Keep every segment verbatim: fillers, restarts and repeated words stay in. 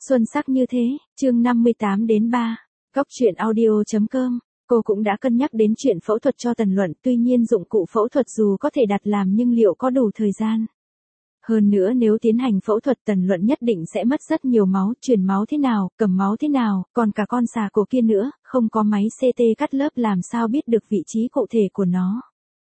Xuân sắc như thế, chương năm mươi tám đến ba. Góc truyện audio.com. Cô cũng đã cân nhắc đến chuyện phẫu thuật cho Tần Luận, tuy nhiên dụng cụ phẫu thuật dù có thể đặt làm nhưng liệu có đủ thời gian. Hơn nữa nếu tiến hành phẫu thuật Tần Luận nhất định sẽ mất rất nhiều máu, truyền máu thế nào, cầm máu thế nào, còn cả con xà cổ kia nữa, không có máy xê tê cắt lớp làm sao biết được vị trí cụ thể của nó.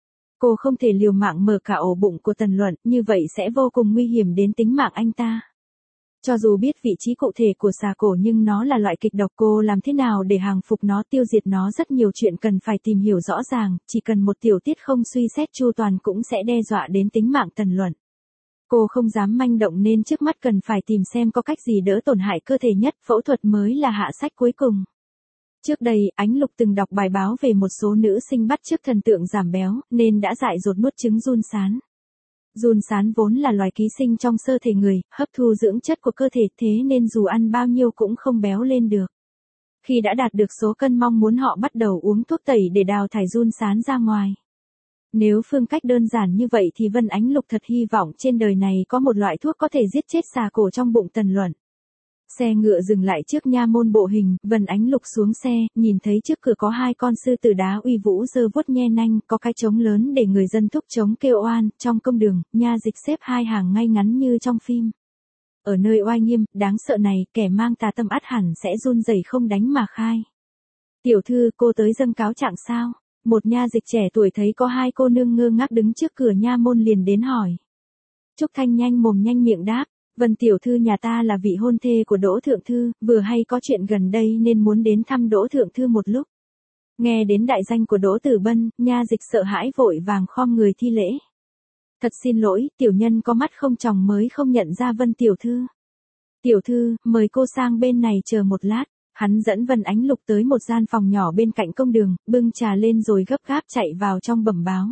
Cô không thể liều mạng mở cả ổ bụng của Tần Luận, như vậy sẽ vô cùng nguy hiểm đến tính mạng anh ta. Cho dù biết vị trí cụ thể của xà cổ nhưng nó là loại kịch độc, cô làm thế nào để hàng phục nó, tiêu diệt nó, rất nhiều chuyện cần phải tìm hiểu rõ ràng, chỉ cần một tiểu tiết không suy xét chu toàn cũng sẽ đe dọa đến tính mạng Tần Luận. Cô không dám manh động nên trước mắt cần phải tìm xem có cách gì đỡ tổn hại cơ thể nhất, phẫu thuật mới là hạ sách cuối cùng. Trước đây, Ánh Lục từng đọc bài báo về một số nữ sinh bắt chước thần tượng giảm béo, nên đã dại dột nuốt trứng giun sán. Giun sán vốn là loài ký sinh trong cơ thể người, hấp thu dưỡng chất của cơ thể, thế nên dù ăn bao nhiêu cũng không béo lên được. Khi đã đạt được số cân mong muốn họ bắt đầu uống thuốc tẩy để đào thải giun sán ra ngoài. Nếu phương cách đơn giản như vậy thì Vân Ánh Lục thật hy vọng trên đời này có một loại thuốc có thể giết chết xà cổ trong bụng Tần Luận. Xe ngựa dừng lại trước nha môn Bộ Hình, Vân Ánh Lục xuống xe, nhìn thấy trước cửa có hai con sư tử đá uy vũ giơ vuốt nhe nanh, có cái trống lớn để người dân thúc trống kêu oan, trong công đường, nha dịch xếp hai hàng ngay ngắn như trong phim. Ở nơi oai nghiêm, đáng sợ này, kẻ mang tà tâm ắt hẳn sẽ run rẩy không đánh mà khai. Tiểu thư, cô tới dâng cáo trạng sao? Một nha dịch trẻ tuổi thấy có hai cô nương ngơ ngác đứng trước cửa nha môn liền đến hỏi. Trúc Thanh nhanh mồm nhanh miệng đáp. Vân tiểu thư, nhà ta là vị hôn thê của Đỗ thượng thư, vừa hay có chuyện gần đây nên muốn đến thăm Đỗ thượng thư một lúc. Nghe đến đại danh của Đỗ Tử Bân, nha dịch sợ hãi vội vàng khom người thi lễ. Thật xin lỗi, tiểu nhân có mắt không tròng mới không nhận ra Vân tiểu thư. Tiểu thư, mời cô sang bên này chờ một lát. Hắn dẫn Vân Ánh Lục tới một gian phòng nhỏ bên cạnh công đường, bưng trà lên rồi gấp gáp chạy vào trong bẩm báo.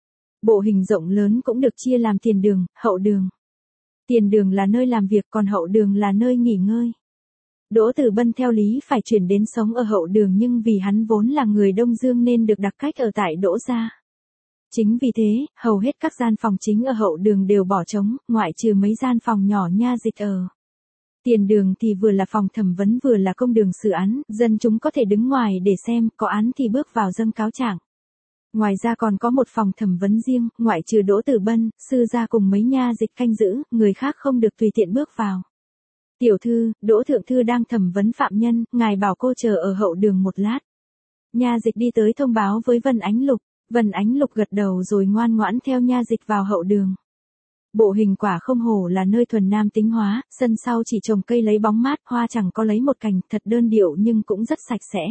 Bộ Hình rộng lớn cũng được chia làm tiền đường, hậu đường. Tiền đường là nơi làm việc, còn hậu đường là nơi nghỉ ngơi. Đỗ Tử Bân theo lý phải chuyển đến sống ở hậu đường nhưng vì hắn vốn là người Đông Dương nên được đặc cách ở tại Đỗ gia. Chính vì thế, hầu hết các gian phòng chính ở hậu đường đều bỏ trống, ngoại trừ mấy gian phòng nhỏ nha dịch ở. Tiền đường thì vừa là phòng thẩm vấn vừa là công đường xử án, dân chúng có thể đứng ngoài để xem, có án thì bước vào dâng cáo trạng. Ngoài ra còn có một phòng thẩm vấn riêng, ngoại trừ Đỗ Tử Bân, sư gia cùng mấy nha dịch canh giữ, người khác không được tùy tiện bước vào. Tiểu thư, Đỗ thượng thư đang thẩm vấn phạm nhân, ngài bảo cô chờ ở hậu đường một lát. Nha dịch đi tới thông báo với Vân Ánh Lục, Vân Ánh Lục gật đầu rồi ngoan ngoãn theo nha dịch vào hậu đường. Bộ Hình quả không hổ là nơi thuần nam tính hóa, sân sau chỉ trồng cây lấy bóng mát, hoa chẳng có lấy một cành, thật đơn điệu nhưng cũng rất sạch sẽ.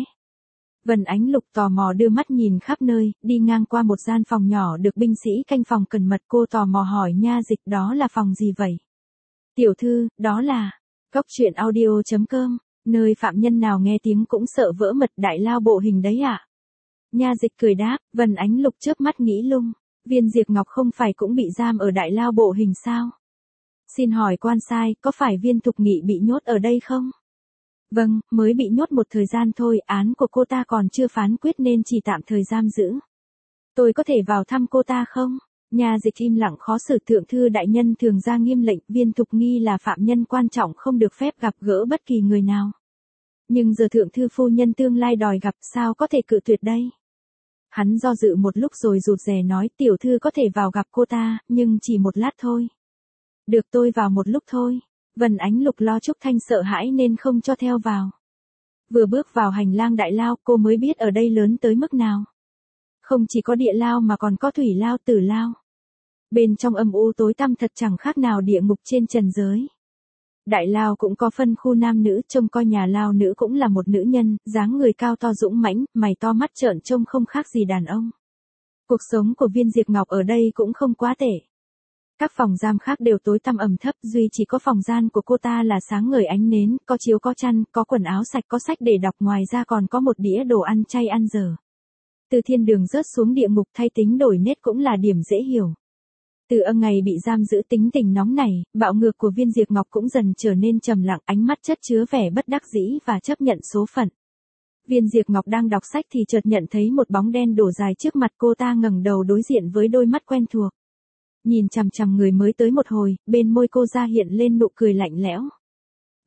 Vân Ánh Lục tò mò đưa mắt nhìn khắp nơi, đi ngang qua một gian phòng nhỏ được binh sĩ canh phòng cẩn mật, cô tò mò hỏi nha dịch đó là phòng gì vậy? Tiểu thư, đó là Góc truyện audio.com, nơi phạm nhân nào nghe tiếng cũng sợ vỡ mật, đại lao Bộ Hình đấy ạ. À? Nha dịch cười đáp. Vân Ánh Lục chớp mắt nghĩ lung, Viên Diệp Ngọc không phải cũng bị giam ở đại lao Bộ Hình sao? Xin hỏi quan sai, có phải Viên Thục Nghị bị nhốt ở đây không? Vâng, mới bị nhốt một thời gian thôi, án của cô ta còn chưa phán quyết nên chỉ tạm thời giam giữ. Tôi có thể vào thăm cô ta không? Nha dịch im lặng khó xử. Thượng thư đại nhân thường ra nghiêm lệnh, Viên Thục Nghi là phạm nhân quan trọng không được phép gặp gỡ bất kỳ người nào. Nhưng giờ thượng thư phu nhân tương lai đòi gặp, sao có thể cự tuyệt đây? Hắn do dự một lúc rồi rụt rè nói, tiểu thư có thể vào gặp cô ta, nhưng chỉ một lát thôi. Được, tôi vào một lúc thôi. Vân Ánh Lục lo Trúc Thanh sợ hãi nên không cho theo vào. Vừa bước vào hành lang đại lao, cô mới biết ở đây lớn tới mức nào. Không chỉ có địa lao mà còn có thủy lao, tử lao. Bên trong âm u tối tăm thật chẳng khác nào địa ngục trên trần giới. Đại lao cũng có phân khu nam nữ, trông coi nhà lao nữ cũng là một nữ nhân, dáng người cao to dũng mãnh, mày to mắt trợn trông không khác gì đàn ông. Cuộc sống của Viên Diệp Ngọc ở đây cũng không quá tệ. Các phòng giam khác đều tối tăm ẩm thấp, duy chỉ có phòng gian của cô ta là sáng ngời ánh nến, có chiếu có chăn, có quần áo sạch, có sách để đọc, ngoài ra còn có một đĩa đồ ăn chay ăn dở. Từ thiên đường rớt xuống địa ngục thay tính đổi nết cũng là điểm dễ hiểu. Từ âm ngày bị giam giữ tính tình nóng nảy, bạo ngược của Viên Diệp Ngọc cũng dần trở nên trầm lặng, ánh mắt chất chứa vẻ bất đắc dĩ và chấp nhận số phận. Viên Diệp Ngọc đang đọc sách thì chợt nhận thấy một bóng đen đổ dài trước mặt, cô ta ngẩng đầu đối diện với đôi mắt quen thuộc. Nhìn chằm chằm người mới tới một hồi, bên môi cô ra hiện lên nụ cười lạnh lẽo.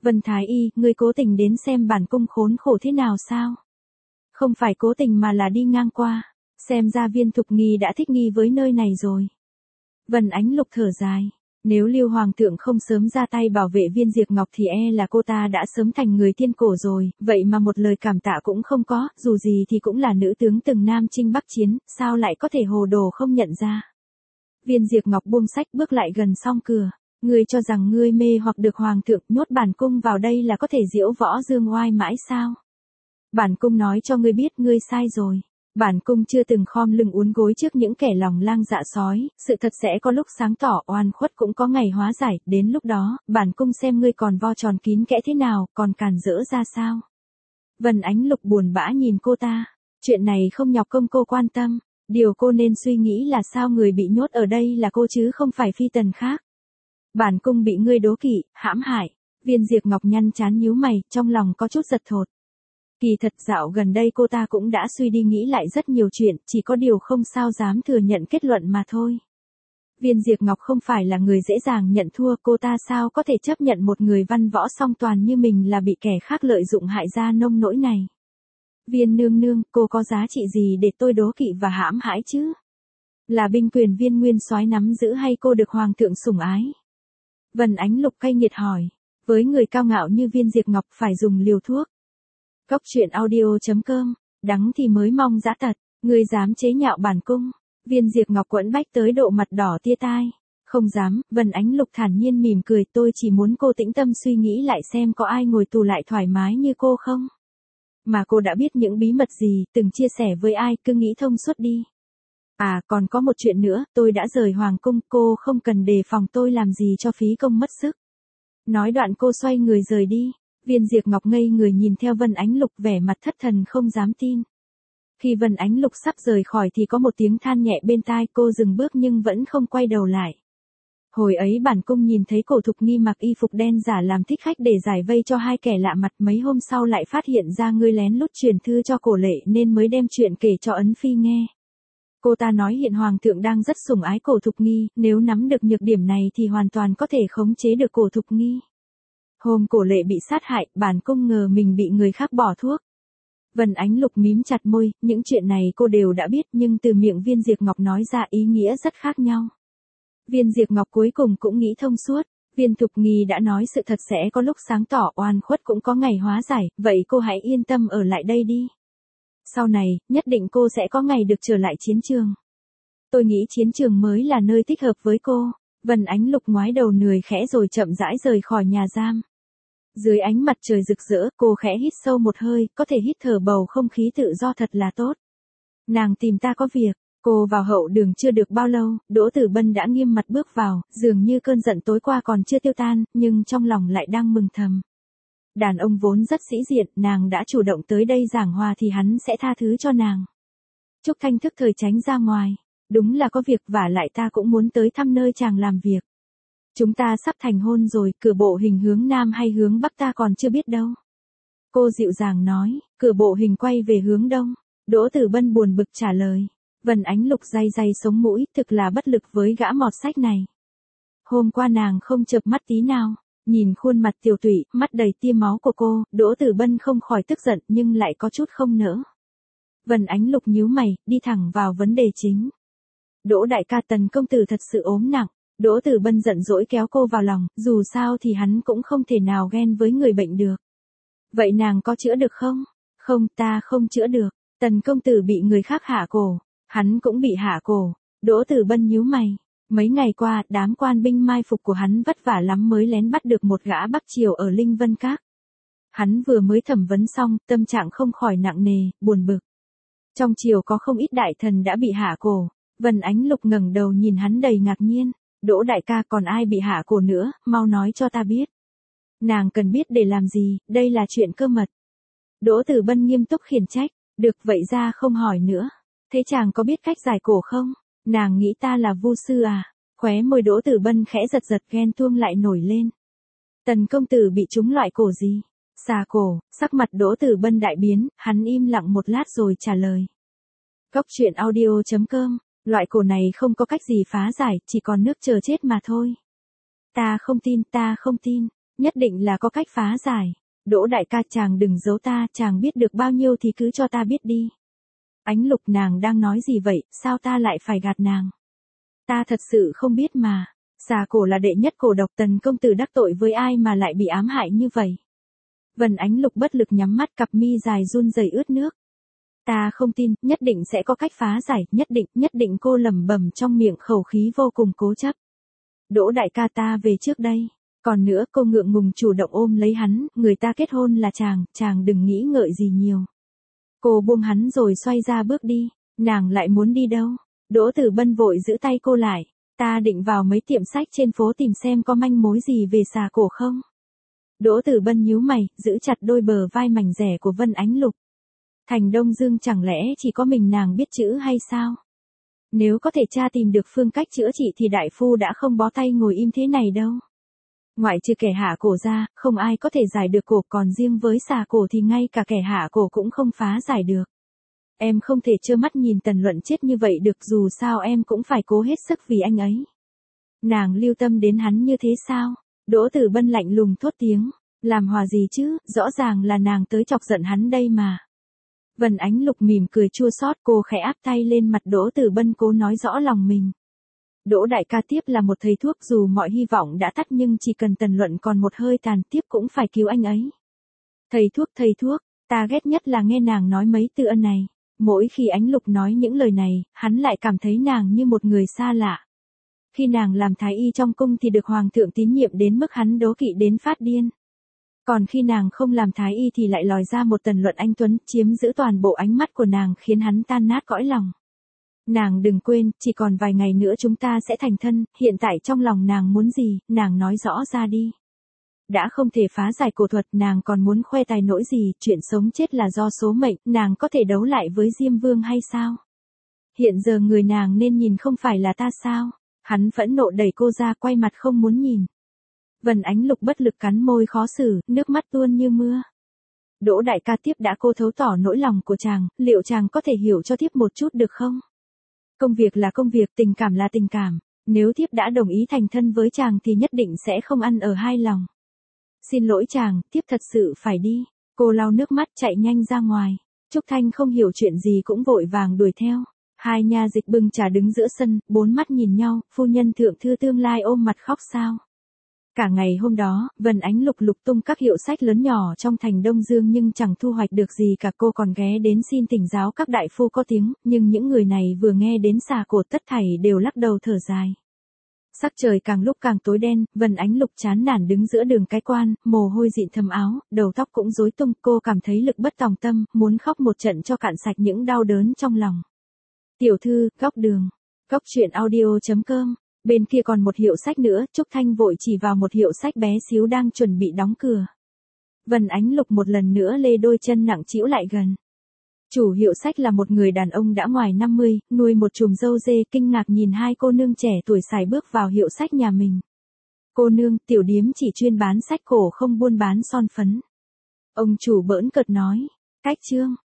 Vân Thái Y, ngươi cố tình đến xem bản cung khốn khổ thế nào sao? Không phải cố tình mà là đi ngang qua. Xem ra Viên Thục Nghi đã thích nghi với nơi này rồi. Vân Ánh Lục thở dài. Nếu Lưu Hoàng thượng không sớm ra tay bảo vệ Viên Diệp Ngọc thì e là cô ta đã sớm thành người thiên cổ rồi, vậy mà một lời cảm tạ cũng không có, dù gì thì cũng là nữ tướng từng Nam chinh Bắc chiến, sao lại có thể hồ đồ không nhận ra. Viên Diệp Ngọc buông sách bước lại gần song cửa. Ngươi cho rằng ngươi mê hoặc được Hoàng thượng nhốt bản cung vào đây là có thể diễu võ dương oai mãi sao? Bản cung nói cho ngươi biết ngươi sai rồi. Bản cung chưa từng khom lưng uốn gối trước những kẻ lòng lang dạ sói, sự thật sẽ có lúc sáng tỏ, oan khuất cũng có ngày hóa giải, đến lúc đó, bản cung xem ngươi còn vo tròn kín kẽ thế nào, còn càn rỡ ra sao. Vân Ánh Lục buồn bã nhìn cô ta, chuyện này không nhọc công cô quan tâm, điều cô nên suy nghĩ là sao người bị nhốt ở đây là cô chứ không phải phi tần khác. Bản cung bị ngươi đố kỵ, hãm hại. Viên Diệp Ngọc nhăn chán nhíu mày, trong lòng có chút giật thột. Kỳ thật dạo gần đây cô ta cũng đã suy đi nghĩ lại rất nhiều chuyện, chỉ có điều không sao dám thừa nhận kết luận mà thôi. Viên Diệp Ngọc không phải là người dễ dàng nhận thua, cô ta sao có thể chấp nhận một người văn võ song toàn như mình là bị kẻ khác lợi dụng hại ra nông nỗi này. Viên nương nương, cô có giá trị gì để tôi đố kỵ và hãm hãi chứ? Là binh quyền Viên Nguyên Soái nắm giữ hay cô được Hoàng thượng sủng ái? Vân Ánh Lục cay nghiệt hỏi, với người cao ngạo như Viên Diệp Ngọc phải dùng liều thuốc. Cốc truyện audio chấm com, đắng thì mới mong dã tật, ngươi dám chế nhạo bản cung. Viên Diệp Ngọc quẫn bách tới độ mặt đỏ tia tai. Không dám, Vân Ánh Lục thản nhiên mỉm cười, tôi chỉ muốn cô tĩnh tâm suy nghĩ lại xem có ai ngồi tù lại thoải mái như cô không. Mà cô đã biết những bí mật gì, từng chia sẻ với ai, cứ nghĩ thông suốt đi. À, còn có một chuyện nữa, tôi đã rời Hoàng cung, cô không cần đề phòng tôi làm gì cho phí công mất sức. Nói đoạn cô xoay người rời đi. Viên Diệp Ngọc ngây người nhìn theo Vân Ánh Lục vẻ mặt thất thần không dám tin. Khi Vân Ánh Lục sắp rời khỏi thì có một tiếng than nhẹ bên tai, cô dừng bước nhưng vẫn không quay đầu lại. Hồi ấy bản cung nhìn thấy Cổ Thục Nghi mặc y phục đen giả làm thích khách để giải vây cho hai kẻ lạ mặt, mấy hôm sau lại phát hiện ra ngươi lén lút truyền thư cho Cổ Lệ nên mới đem chuyện kể cho Ấn Phi nghe. Cô ta nói hiện Hoàng thượng đang rất sủng ái Cổ Thục Nghi, nếu nắm được nhược điểm này thì hoàn toàn có thể khống chế được Cổ Thục Nghi. Hôm Cổ Lệ bị sát hại, bản cung ngờ mình bị người khác bỏ thuốc. Vân Ánh Lục mím chặt môi, những chuyện này cô đều đã biết nhưng từ miệng Viên Diệp Ngọc nói ra ý nghĩa rất khác nhau. Viên Diệp Ngọc cuối cùng cũng nghĩ thông suốt, Viên Thục Nghi đã nói sự thật sẽ có lúc sáng tỏ, oan khuất cũng có ngày hóa giải, vậy cô hãy yên tâm ở lại đây đi. Sau này, nhất định cô sẽ có ngày được trở lại chiến trường. Tôi nghĩ chiến trường mới là nơi thích hợp với cô. Vân Ánh Lục ngoái đầu lười khẽ rồi chậm rãi rời khỏi nhà giam. Dưới ánh mặt trời rực rỡ, cô khẽ hít sâu một hơi, có thể hít thở bầu không khí tự do thật là tốt. Nàng tìm ta có việc. Cô vào hậu đường chưa được bao lâu, Đỗ Tử Bân đã nghiêm mặt bước vào, dường như cơn giận tối qua còn chưa tiêu tan, nhưng trong lòng lại đang mừng thầm. Đàn ông vốn rất sĩ diện, nàng đã chủ động tới đây giảng hòa thì hắn sẽ tha thứ cho nàng. Trúc Thanh thức thời tránh ra ngoài. Đúng là có việc, vả lại ta cũng muốn tới thăm nơi chàng làm việc. Chúng ta sắp thành hôn rồi, cửa bộ hình hướng nam hay hướng bắc ta còn chưa biết đâu. Cô dịu dàng nói, cửa bộ hình quay về hướng đông. Đỗ Tử Bân buồn bực trả lời. Vân Ánh Lục day day sống mũi, thực là bất lực với gã mọt sách này. Hôm qua nàng không chợp mắt tí nào, nhìn khuôn mặt tiểu tụy, mắt đầy tia máu của cô, Đỗ Tử Bân không khỏi tức giận nhưng lại có chút không nỡ. Vân Ánh Lục nhíu mày, đi thẳng vào vấn đề chính. Đỗ đại ca, Tần công tử thật sự ốm nặng. Đỗ Tử Bân giận dỗi kéo cô vào lòng, dù sao thì hắn cũng không thể nào ghen với người bệnh được. Vậy nàng có chữa được không? Không, ta không chữa được. Tần công tử bị người khác hạ cổ. Hắn cũng bị hạ cổ. Đỗ Tử Bân nhíu mày. Mấy ngày qua, đám quan binh mai phục của hắn vất vả lắm mới lén bắt được một gã Bắc Triều ở Linh Vân Các. Hắn vừa mới thẩm vấn xong, tâm trạng không khỏi nặng nề, buồn bực. Trong triều có không ít đại thần đã bị hạ cổ. Vân Ánh Lục ngẩng đầu nhìn hắn đầy ngạc nhiên. Đỗ đại ca, còn ai bị hạ cổ nữa, mau nói cho ta biết. Nàng cần biết để làm gì, đây là chuyện cơ mật. Đỗ Tử Bân nghiêm túc khiển trách. Được, vậy ra không hỏi nữa. Thế chàng có biết cách giải cổ không? Nàng nghĩ ta là vu sư à? Khóe môi Đỗ Tử Bân khẽ giật giật, ghen tuông lại nổi lên. Tần công tử bị trúng loại cổ gì? Xà cổ. Sắc mặt Đỗ Tử Bân đại biến, hắn im lặng một lát rồi trả lời. Cốc truyện audio chấm com. Loại cổ này không có cách gì phá giải, chỉ còn nước chờ chết mà thôi. Ta không tin, ta không tin. Nhất định là có cách phá giải. Đỗ đại ca, chàng đừng giấu ta, chàng biết được bao nhiêu thì cứ cho ta biết đi. Ánh Lục, nàng đang nói gì vậy, sao ta lại phải gạt nàng? Ta thật sự không biết mà. Xà cổ là đệ nhất cổ độc, Tần công tử đắc tội với ai mà lại bị ám hại như vậy? Vân Ánh Lục bất lực nhắm mắt, cặp mi dài run rẩy ướt nước. Ta không tin, nhất định sẽ có cách phá giải, nhất định, nhất định, cô lẩm bẩm trong miệng, khẩu khí vô cùng cố chấp. Đỗ đại ca, ta về trước đây. Còn nữa, cô ngượng ngùng chủ động ôm lấy hắn, người ta kết hôn là chàng, chàng đừng nghĩ ngợi gì nhiều. Cô buông hắn rồi xoay ra bước đi. Nàng lại muốn đi đâu? Đỗ Tử Bân vội giữ tay cô lại. Ta định vào mấy tiệm sách trên phố tìm xem có manh mối gì về xà cổ không. Đỗ Tử Bân nhíu mày, giữ chặt đôi bờ vai mảnh rẻ của Vân Ánh Lục. Thành Đông Dương chẳng lẽ chỉ có mình nàng biết chữ hay sao? Nếu có thể tra tìm được phương cách chữa trị thì đại phu đã không bó tay ngồi im thế này đâu. Ngoại trừ kẻ hạ cổ ra, không ai có thể giải được cổ, còn riêng với xà cổ thì ngay cả kẻ hạ cổ cũng không phá giải được. Em không thể trơ mắt nhìn Tần Luận chết như vậy được, dù sao em cũng phải cố hết sức vì anh ấy. Nàng lưu tâm đến hắn như thế sao? Đỗ Tử Bân lạnh lùng thốt tiếng. Làm hòa gì chứ, rõ ràng là nàng tới chọc giận hắn đây mà. Vân Ánh Lục mỉm cười chua xót, cô khẽ áp tay lên mặt Đỗ Tử Bân, cố nói rõ lòng mình. Đỗ đại ca, tiếp là một thầy thuốc, dù mọi hy vọng đã tắt nhưng chỉ cần Tần Luận còn một hơi tàn, tiếp cũng phải cứu anh ấy. Thầy thuốc, thầy thuốc, ta ghét nhất là nghe nàng nói mấy từ ân này. Mỗi khi Ánh Lục nói những lời này, hắn lại cảm thấy nàng như một người xa lạ. Khi nàng làm thái y trong cung thì được hoàng thượng tín nhiệm đến mức hắn đố kỵ đến phát điên. Còn khi nàng không làm thái y thì lại lòi ra một Tần Luận anh tuấn, chiếm giữ toàn bộ ánh mắt của nàng, khiến hắn tan nát cõi lòng. Nàng đừng quên, chỉ còn vài ngày nữa chúng ta sẽ thành thân, hiện tại trong lòng nàng muốn gì, nàng nói rõ ra đi. Đã không thể phá giải cổ thuật, nàng còn muốn khoe tài nỗi gì, chuyện sống chết là do số mệnh, nàng có thể đấu lại với Diêm Vương hay sao? Hiện giờ người nàng nên nhìn không phải là ta sao? Hắn phẫn nộ đẩy cô ra, quay mặt không muốn nhìn. Vân Ánh Lục bất lực cắn môi khó xử, nước mắt tuôn như mưa. Đỗ đại ca, tiếp đã cô thấu tỏ nỗi lòng của chàng, liệu chàng có thể hiểu cho tiếp một chút được không? Công việc là công việc, tình cảm là tình cảm. Nếu tiếp đã đồng ý thành thân với chàng thì nhất định sẽ không ăn ở hai lòng. Xin lỗi chàng, tiếp thật sự phải đi. Cô lau nước mắt chạy nhanh ra ngoài. Trúc Thanh không hiểu chuyện gì cũng vội vàng đuổi theo. Hai nha dịch bưng trà đứng giữa sân, bốn mắt nhìn nhau, phu nhân thượng thư tương lai ôm mặt khóc sao. Cả ngày hôm đó, Vân Ánh Lục lục tung các hiệu sách lớn nhỏ trong thành Đông Dương nhưng chẳng thu hoạch được gì cả, cô còn ghé đến xin thỉnh giáo các đại phu có tiếng, nhưng những người này vừa nghe đến xà cổ tất thảy đều lắc đầu thở dài. Sắc trời càng lúc càng tối đen, Vân Ánh Lục chán nản đứng giữa đường cái quan, mồ hôi dịn thấm áo, đầu tóc cũng rối tung, cô cảm thấy lực bất tòng tâm, muốn khóc một trận cho cạn sạch những đau đớn trong lòng. Tiểu thư, góc đường. Góc truyện audio chấm com. Bên kia còn một hiệu sách nữa, Trúc Thanh vội chỉ vào một hiệu sách bé xíu đang chuẩn bị đóng cửa. Vân Ánh Lục một lần nữa lê đôi chân nặng trĩu lại gần. Chủ hiệu sách là một người đàn ông đã ngoài năm mươi, nuôi một chùm râu dê, kinh ngạc nhìn hai cô nương trẻ tuổi sải bước vào hiệu sách nhà mình. Cô nương, tiểu điếm chỉ chuyên bán sách cổ không buôn bán son phấn. Ông chủ bỡn cợt nói. Cách chương.